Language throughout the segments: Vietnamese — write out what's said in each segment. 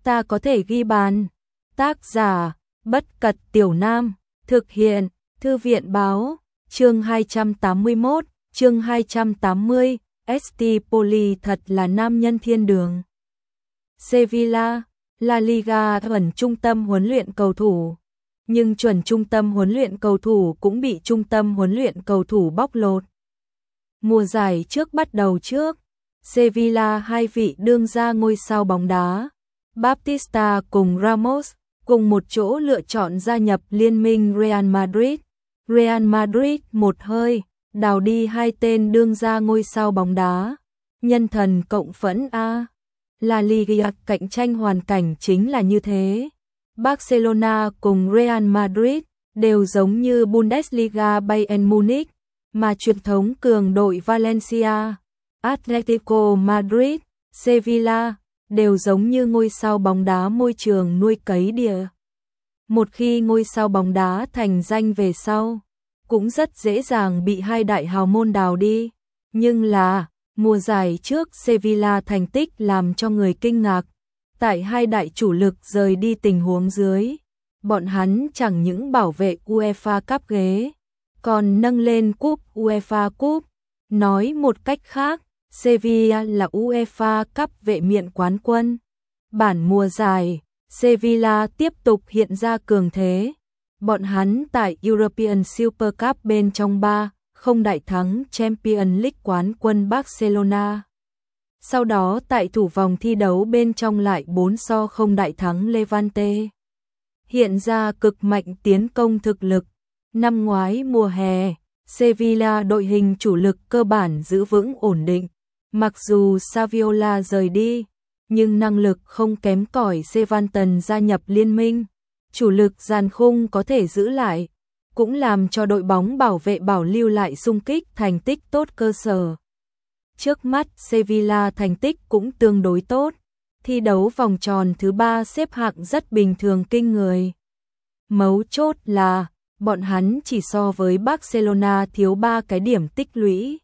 ta có thể ghi bàn. Tác giả, Bất Cật Tiểu Nam, thực hiện, Thư viện Báo, chương 281, chương 280, ST Poli thật là nam nhân thiên đường. Sevilla, La Liga chuẩn trung tâm huấn luyện cầu thủ, nhưng chuẩn trung tâm huấn luyện cầu thủ cũng bị trung tâm huấn luyện cầu thủ bóc lột. Mùa giải trước bắt đầu trước, Sevilla hai vị đương gia ngôi sao bóng đá, Baptista cùng Ramos, cùng một chỗ lựa chọn gia nhập liên minh Real Madrid. Real Madrid một hơi đào đi hai tên đương gia ngôi sao bóng đá, nhân thần cộng phẫn a. La Liga cạnh tranh hoàn cảnh chính là như thế. Barcelona cùng Real Madrid đều giống như Bundesliga Bayern Munich, mà truyền thống cường đội Valencia, Atletico Madrid, Sevilla đều giống như ngôi sao bóng đá môi trường nuôi cấy địa. Một khi ngôi sao bóng đá thành danh về sau, cũng rất dễ dàng bị hai đại hào môn đào đi. Nhưng là, mùa giải trước Sevilla thành tích làm cho người kinh ngạc. Tại hai đại chủ lực rời đi tình huống dưới, bọn hắn chẳng những bảo vệ UEFA Cup ghế, còn nâng lên cúp UEFA Cup. Nói một cách khác, Sevilla là UEFA Cup vệ miện quán quân. Bản mùa giải, Sevilla tiếp tục hiện ra cường thế. Bọn hắn tại European Super Cup bên trong 3-0 đại thắng Champions League quán quân Barcelona. Sau đó tại thủ vòng thi đấu bên trong lại 4-0 đại thắng Levante. Hiện ra cực mạnh tiến công thực lực. Năm ngoái mùa hè, Sevilla đội hình chủ lực cơ bản giữ vững ổn định. Mặc dù Saviola rời đi, nhưng năng lực không kém cỏi Sevanten gia nhập liên minh. Chủ lực dàn khung có thể giữ lại, cũng làm cho đội bóng bảo vệ bảo lưu lại xung kích thành tích tốt cơ sở. Trước mắt Sevilla thành tích cũng tương đối tốt, thi đấu vòng tròn thứ 3 xếp hạng rất bình thường kinh người. Mấu chốt là, bọn hắn chỉ so với Barcelona thiếu 3 cái điểm tích lũy.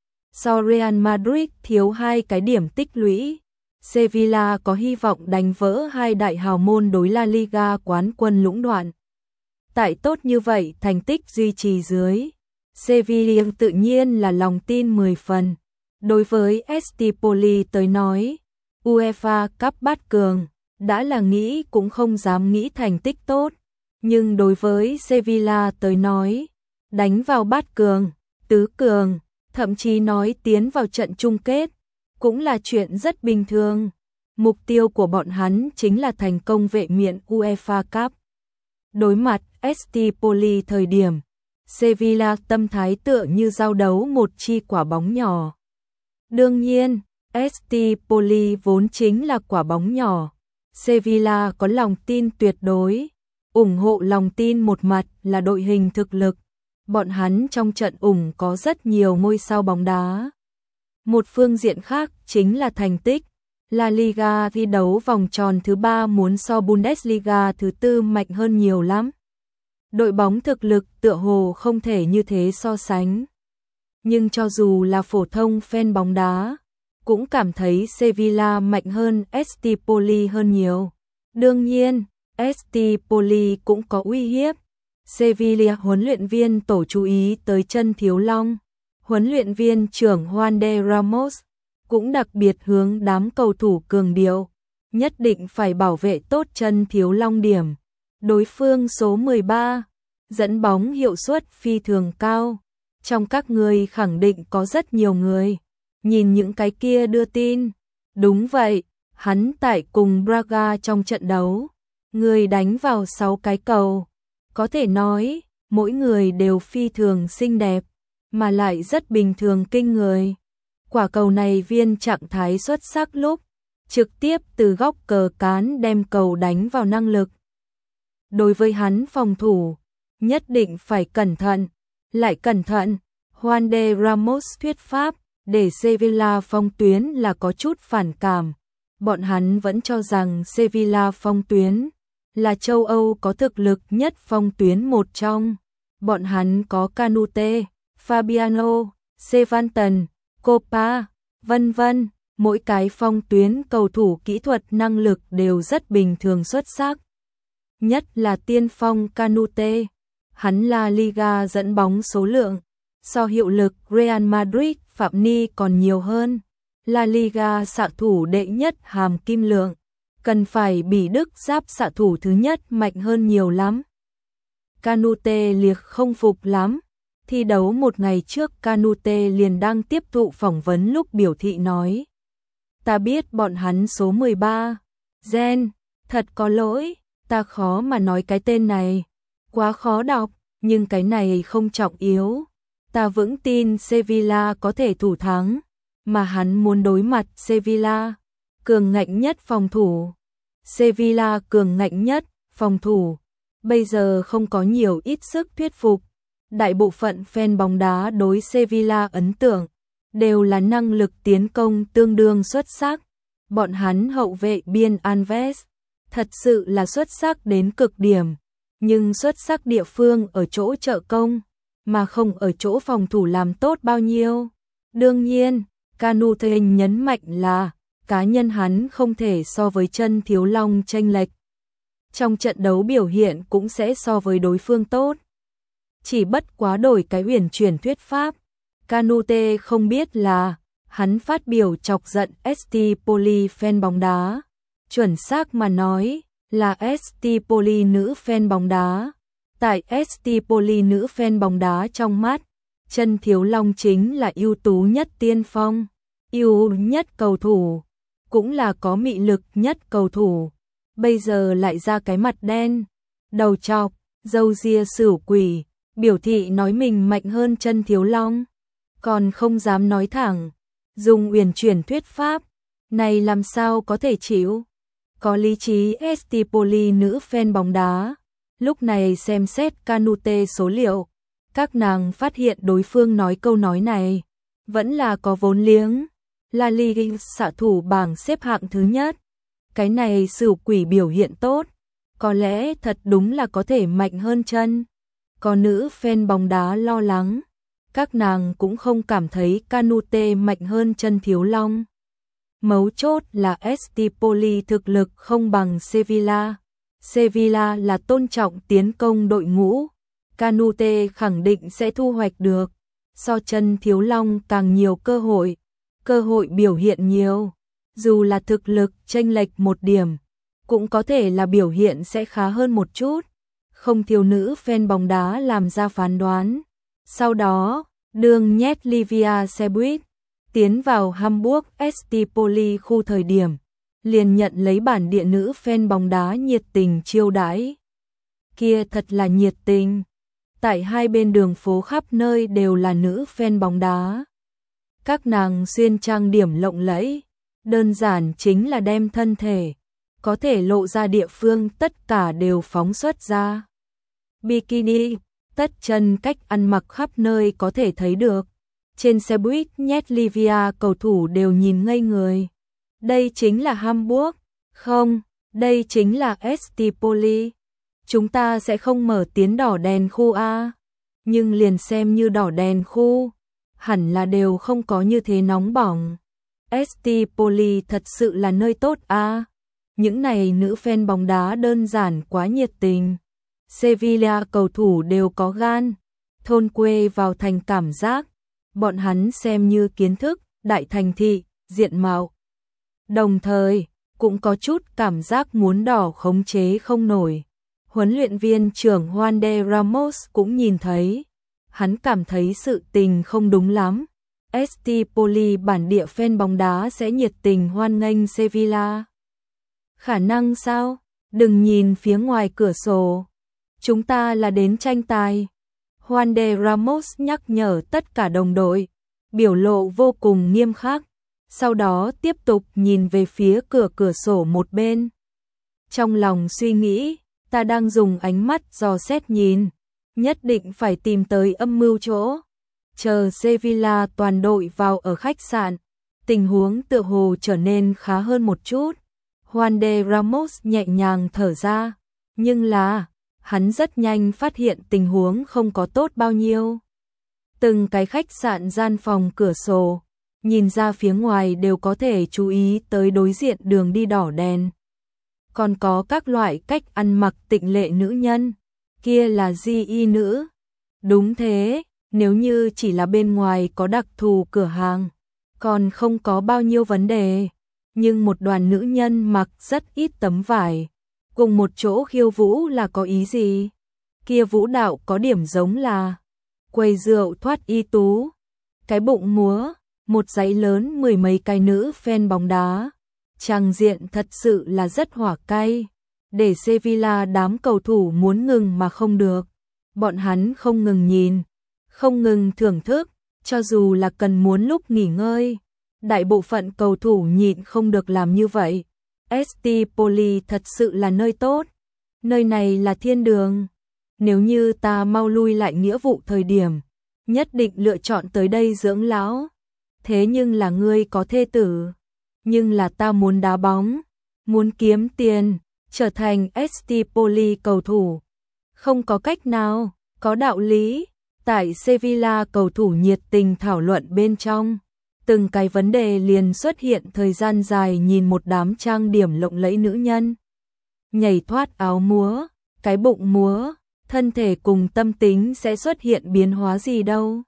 So Real Madrid thiếu 2 cái điểm tích lũy. Sevilla có hy vọng đánh vỡ hai đại hào môn đối La Liga quán quân lũng đoạn. Tại tốt như vậy thành tích duy trì dưới, Sevilla tự nhiên là lòng tin 10 phần. Đối với ST Poli tới nói, UEFA Cup bát cường, đã là nghĩ cũng không dám nghĩ thành tích tốt. Nhưng đối với Sevilla tới nói, đánh vào bát cường, tứ cường, thậm chí nói tiến vào trận chung kết, cũng là chuyện rất bình thường. Mục tiêu của bọn hắn chính là thành công vệ miện UEFA Cup. Đối mặt ST Poli thời điểm, Sevilla tâm thái tựa như giao đấu một chi quả bóng nhỏ. Đương nhiên, ST Poli vốn chính là quả bóng nhỏ. Sevilla có lòng tin tuyệt đối, ủng hộ lòng tin một mặt là đội hình thực lực. Bọn hắn trong trận có rất nhiều ngôi sao bóng đá. Một phương diện khác chính là thành tích. La Liga thi đấu vòng tròn thứ 3 muốn so Bundesliga thứ 4 mạnh hơn nhiều lắm. Đội bóng thực lực tựa hồ không thể như thế so sánh. Nhưng cho dù là phổ thông fan bóng đá, cũng cảm thấy Sevilla mạnh hơn ST Poli hơn nhiều. Đương nhiên, ST Poli cũng có uy hiếp. Sevilla huấn luyện viên tổ chú ý tới chân thiếu long. Huấn luyện viên trưởng Juan de Ramos cũng đặc biệt hướng đám cầu thủ cường điệu, nhất định phải bảo vệ tốt chân thiếu long điểm. Đối phương số 13, dẫn bóng hiệu suất phi thường cao. Trong các người khẳng định có rất nhiều người nhìn những cái kia đưa tin. Đúng vậy, hắn tại cùng Braga trong trận đấu, người đánh vào 6 cái cầu. Có thể nói, mỗi người đều phi thường xinh đẹp, mà lại rất bình thường kinh người. Quả cầu này viên trạng thái xuất sắc lúc, trực tiếp từ góc cờ cán đem cầu đánh vào năng lực. Đối với hắn phòng thủ, nhất định phải cẩn thận, lại cẩn thận. Juan de Ramos thuyết pháp, để Sevilla phong tuyến là có chút phản cảm. Bọn hắn vẫn cho rằng Sevilla phong tuyến là châu Âu có thực lực nhất phong tuyến một trong. Bọn hắn có Canute, Fabiano, Sevanten, Copa, vân vân, Mỗi cái phong tuyến cầu thủ kỹ thuật năng lực đều rất bình thường xuất sắc. Nhất là tiên phong Canute, hắn La Liga dẫn bóng số lượng, so hiệu lực Real Madrid Phạm Ni còn nhiều hơn. La Liga xạ thủ đệ nhất hàm kim lượng, cần phải Bỉ Đức giáp xạ thủ thứ nhất mạnh hơn nhiều lắm. Canute liệt không phục lắm. Thi đấu một ngày trước Canute liền đang tiếp thụ phỏng vấn lúc biểu thị nói: ta biết bọn hắn số 13, Gen, thật có lỗi, ta khó mà nói cái tên này, quá khó đọc, nhưng cái này không trọng yếu. Ta vững tin Sevilla có thể thủ thắng, mà hắn muốn đối mặt Sevilla, cường ngạnh nhất phòng thủ. Sevilla cường ngạnh nhất phòng thủ, bây giờ không có nhiều ít sức thuyết phục. Đại bộ phận fan bóng đá đối Sevilla ấn tượng đều là năng lực tiến công tương đương xuất sắc. Bọn hắn hậu vệ biên Alves thật sự là xuất sắc đến cực điểm, nhưng xuất sắc địa phương ở chỗ trợ công, mà không ở chỗ phòng thủ làm tốt bao nhiêu. Đương nhiên, Canute nhấn mạnh là cá nhân hắn không thể so với Chân Thiếu Long chênh lệch. Trong trận đấu biểu hiện cũng sẽ so với đối phương tốt. Chỉ bất quá đổi cái uyển chuyển thuyết pháp. Canute không biết là hắn phát biểu chọc giận ST Poli fan bóng đá. Chuẩn xác mà nói là ST Poli nữ fan bóng đá. Tại ST Poli nữ fan bóng đá trong mắt, Chân Thiếu Long chính là ưu tú nhất tiên phong, ưu nhất cầu thủ, cũng là có mị lực nhất cầu thủ. Bây giờ lại ra cái mặt đen, đầu chọc, râu ria sửu quỷ, biểu thị nói mình mạnh hơn Chân Thiếu Long, còn không dám nói thẳng, dùng uyển chuyển thuyết pháp, này làm sao có thể chịu. Có lý trí ST Poli nữ fan bóng đá, lúc này xem xét Canute số liệu, các nàng phát hiện đối phương nói câu nói này vẫn là có vốn liếng. La Liga xạ thủ bảng xếp hạng thứ nhất, cái này sửu quỷ biểu hiện tốt, có lẽ thật đúng là có thể mạnh hơn Chân. Có nữ fan bóng đá lo lắng, các nàng cũng không cảm thấy Canute mạnh hơn Chân Thiếu Long. Mấu chốt là ST Poli thực lực không bằng Sevilla. Sevilla là tôn trọng tiến công đội ngũ, Canute khẳng định sẽ thu hoạch được, so Chân Thiếu Long càng nhiều cơ hội biểu hiện nhiều, dù là thực lực chênh lệch một điểm, cũng có thể là biểu hiện sẽ khá hơn một chút, không thiếu nữ fan bóng đá làm ra phán đoán. Sau đó, đường nhét Livia Sebuit tiến vào Hamburg ST Poli khu thời điểm, liền nhận lấy bản địa nữ fan bóng đá nhiệt tình chiêu đãi. Kia thật là nhiệt tình. Tại hai bên đường phố khắp nơi đều là nữ fan bóng đá. Các nàng xuyên trang điểm lộng lẫy, đơn giản chính là đem thân thể có thể lộ ra địa phương tất cả đều phóng xuất ra. Bikini, tất chân cách ăn mặc khắp nơi có thể thấy được. Trên xe buýt nhét Livia cầu thủ đều nhìn ngây người. Đây chính là Hamburg, không, đây chính là ST Poli. Chúng ta sẽ không mở tiến đỏ đèn khu A, nhưng liền xem như đỏ đèn khu, hẳn là đều không có như thế nóng bỏng. ST Poli thật sự là nơi tốt A. Những này nữ fan bóng đá đơn giản quá nhiệt tình. Sevilla cầu thủ đều có gan, thôn quê vào thành cảm giác, bọn hắn xem như kiến thức, đại thành thị, diện mạo. Đồng thời, cũng có chút cảm giác muốn đỏ khống chế không nổi. Huấn luyện viên trưởng Juan de Ramos cũng nhìn thấy, hắn cảm thấy sự tình không đúng lắm. ST Poli bản địa fan bóng đá sẽ nhiệt tình hoan nghênh Sevilla. Khả năng sao? Đừng nhìn phía ngoài cửa sổ. Chúng ta là đến tranh tài. Juan de Ramos nhắc nhở tất cả đồng đội, biểu lộ vô cùng nghiêm khắc. Sau đó tiếp tục nhìn về phía cửa sổ một bên. Trong lòng suy nghĩ, ta đang dùng ánh mắt dò xét nhìn, nhất định phải tìm tới âm mưu chỗ. Chờ Sevilla toàn đội vào ở khách sạn, tình huống tựa hồ trở nên khá hơn một chút. Juan de Ramos nhẹ nhàng thở ra, nhưng là hắn rất nhanh phát hiện tình huống không có tốt bao nhiêu. Từng cái khách sạn gian phòng cửa sổ nhìn ra phía ngoài đều có thể chú ý tới đối diện đường đi đỏ đèn. Còn có các loại cách ăn mặc tịnh lệ nữ nhân, kia là di y nữ. Đúng thế, nếu như chỉ là bên ngoài có đặc thù cửa hàng, còn không có bao nhiêu vấn đề. Nhưng một đoàn nữ nhân mặc rất ít tấm vải, cùng một chỗ khiêu vũ là có ý gì? Kia vũ đạo có điểm giống là quầy rượu thoát y tú, cái bụng múa, một dãy lớn mười mấy cái nữ fan bóng đá. Tràng diện thật sự là rất hỏa cay, để Sevilla đám cầu thủ muốn ngừng mà không được. Bọn hắn không ngừng nhìn, không ngừng thưởng thức, cho dù là cần muốn lúc nghỉ ngơi. Đại bộ phận cầu thủ nhịn không được làm như vậy. ST Poli thật sự là nơi tốt, nơi này là thiên đường. Nếu như ta mau lui lại nghĩa vụ thời điểm, nhất định lựa chọn tới đây dưỡng lão. Thế nhưng là ngươi có thê tử, nhưng là ta muốn đá bóng, muốn kiếm tiền, trở thành ST Poli cầu thủ. Không có cách nào, có đạo lý. Tại Sevilla cầu thủ nhiệt tình thảo luận bên trong, từng cái vấn đề liền xuất hiện thời gian dài nhìn một đám trang điểm lộng lẫy nữ nhân. Nhảy thoát áo múa, cái bụng múa, thân thể cùng tâm tính sẽ xuất hiện biến hóa gì đâu.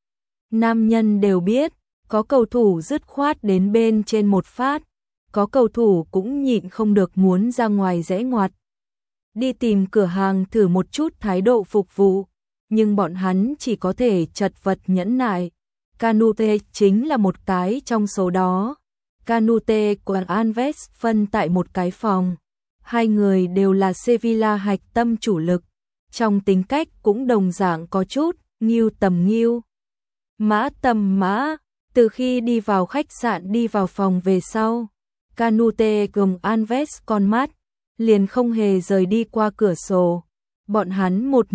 Nam nhân đều biết, có cầu thủ dứt khoát đến bên trên một phát, có cầu thủ cũng nhịn không được muốn ra ngoài rẽ ngoặt. Đi tìm cửa hàng thử một chút thái độ phục vụ, nhưng bọn hắn chỉ có thể chật vật nhẫn nại. Canute chính là một cái trong số đó. Canute của Alves phân tại một cái phòng. Hai người đều là Sevilla hạch tâm chủ lực. Trong tính cách cũng đồng dạng có chút nghiêu tầm nghiêu, mã tầm mã. Từ khi đi vào khách sạn đi vào phòng về sau, Canute cùng Alves con mắt liền không hề rời đi qua cửa sổ. Bọn hắn một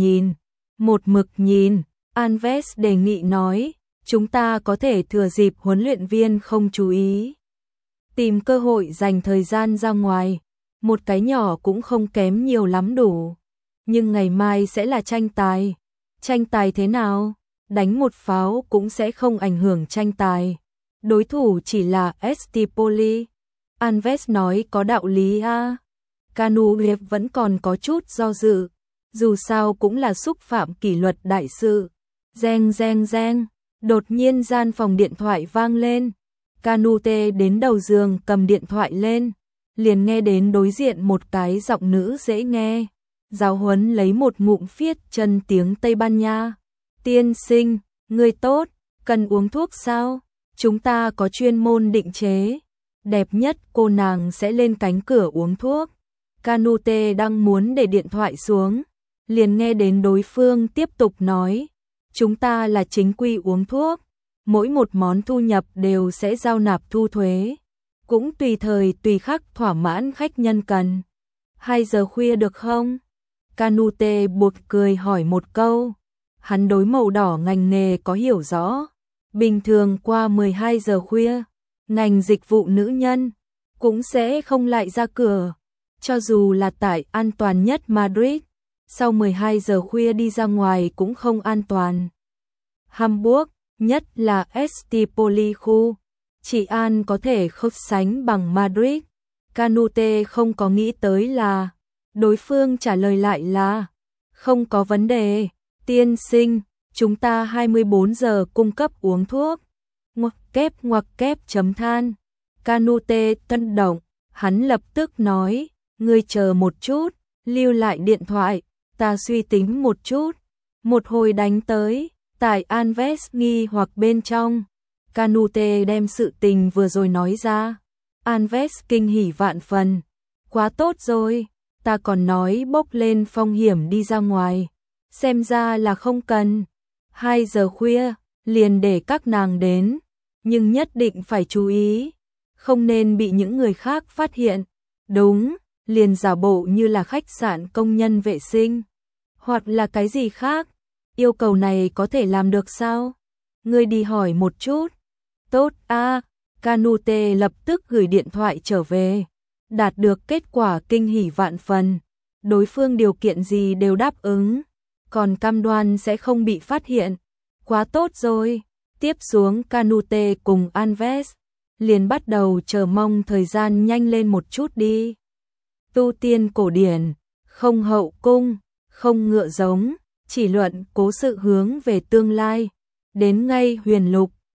mực nhìn. Alves đề nghị nói, chúng ta có thể thừa dịp huấn luyện viên không chú ý, tìm cơ hội dành thời gian ra ngoài. Một cái nhỏ cũng không kém nhiều lắm đủ. Nhưng ngày mai sẽ là tranh tài. Tranh tài thế nào? Đánh một pháo cũng sẽ không ảnh hưởng tranh tài. Đối thủ chỉ là ST Poli. Alves nói có đạo lý a. Canute vẫn còn có chút do dự. Dù sao cũng là xúc phạm kỷ luật đại sự. Reng reng reng. Đột nhiên gian phòng điện thoại vang lên. Canute đến đầu giường cầm điện thoại lên. Liền nghe đến đối diện một cái giọng nữ dễ nghe. Giáo huấn lấy một ngụm phiết chân tiếng Tây Ban Nha. Tiên sinh, người tốt, cần uống thuốc sao? Chúng ta có chuyên môn định chế. Đẹp nhất cô nàng sẽ lên cánh cửa uống thuốc. Canute đang muốn để điện thoại xuống. Liền nghe đến đối phương tiếp tục nói. Chúng ta là chính quy uống thuốc. Mỗi một món thu nhập đều sẽ giao nạp thu thuế. Cũng tùy thời tùy khắc thỏa mãn khách nhân cần. 2 giờ khuya được không? Canute buột cười hỏi một câu. Hắn đối màu đỏ ngành nghề có hiểu rõ. Bình thường qua 12 giờ khuya, ngành dịch vụ nữ nhân cũng sẽ không lại ra cửa. Cho dù là tại an toàn nhất Madrid, sau 12 giờ khuya đi ra ngoài cũng không an toàn. Hamburg, nhất là ST Poli khu, trị an có thể không sánh bằng Madrid. Canute không có nghĩ tới là đối phương trả lời lại là không có vấn đề, tiên sinh, chúng ta 24 giờ cung cấp uống thuốc. Ngoặc kép chấm than. Canute tân động, hắn lập tức nói, ngươi chờ một chút, lưu lại điện thoại, ta suy tính một chút. Một hồi đánh tới, tại Alves nghi hoặc bên trong. Canute đem sự tình vừa rồi nói ra. Alves kinh hỉ vạn phần. Quá tốt rồi, ta còn nói bốc lên phong hiểm đi ra ngoài. Xem ra là không cần. 2 giờ khuya, liền để các nàng đến. Nhưng nhất định phải chú ý. Không nên bị những người khác phát hiện. Đúng, liền giả bộ như là khách sạn công nhân vệ sinh. Hoặc là cái gì khác. Yêu cầu này có thể làm được sao? Ngươi đi hỏi một chút. Tốt a. Canute lập tức gửi điện thoại trở về. Đạt được kết quả kinh hỉ vạn phần. Đối phương điều kiện gì đều đáp ứng. Còn cam đoan sẽ không bị phát hiện. Quá tốt rồi. Tiếp xuống Canute cùng Alves liền bắt đầu chờ mong thời gian nhanh lên một chút đi. Tu tiên cổ điển, không hậu cung, không ngựa giống, chỉ luận cố sự hướng về tương lai. Đến ngay huyền lục,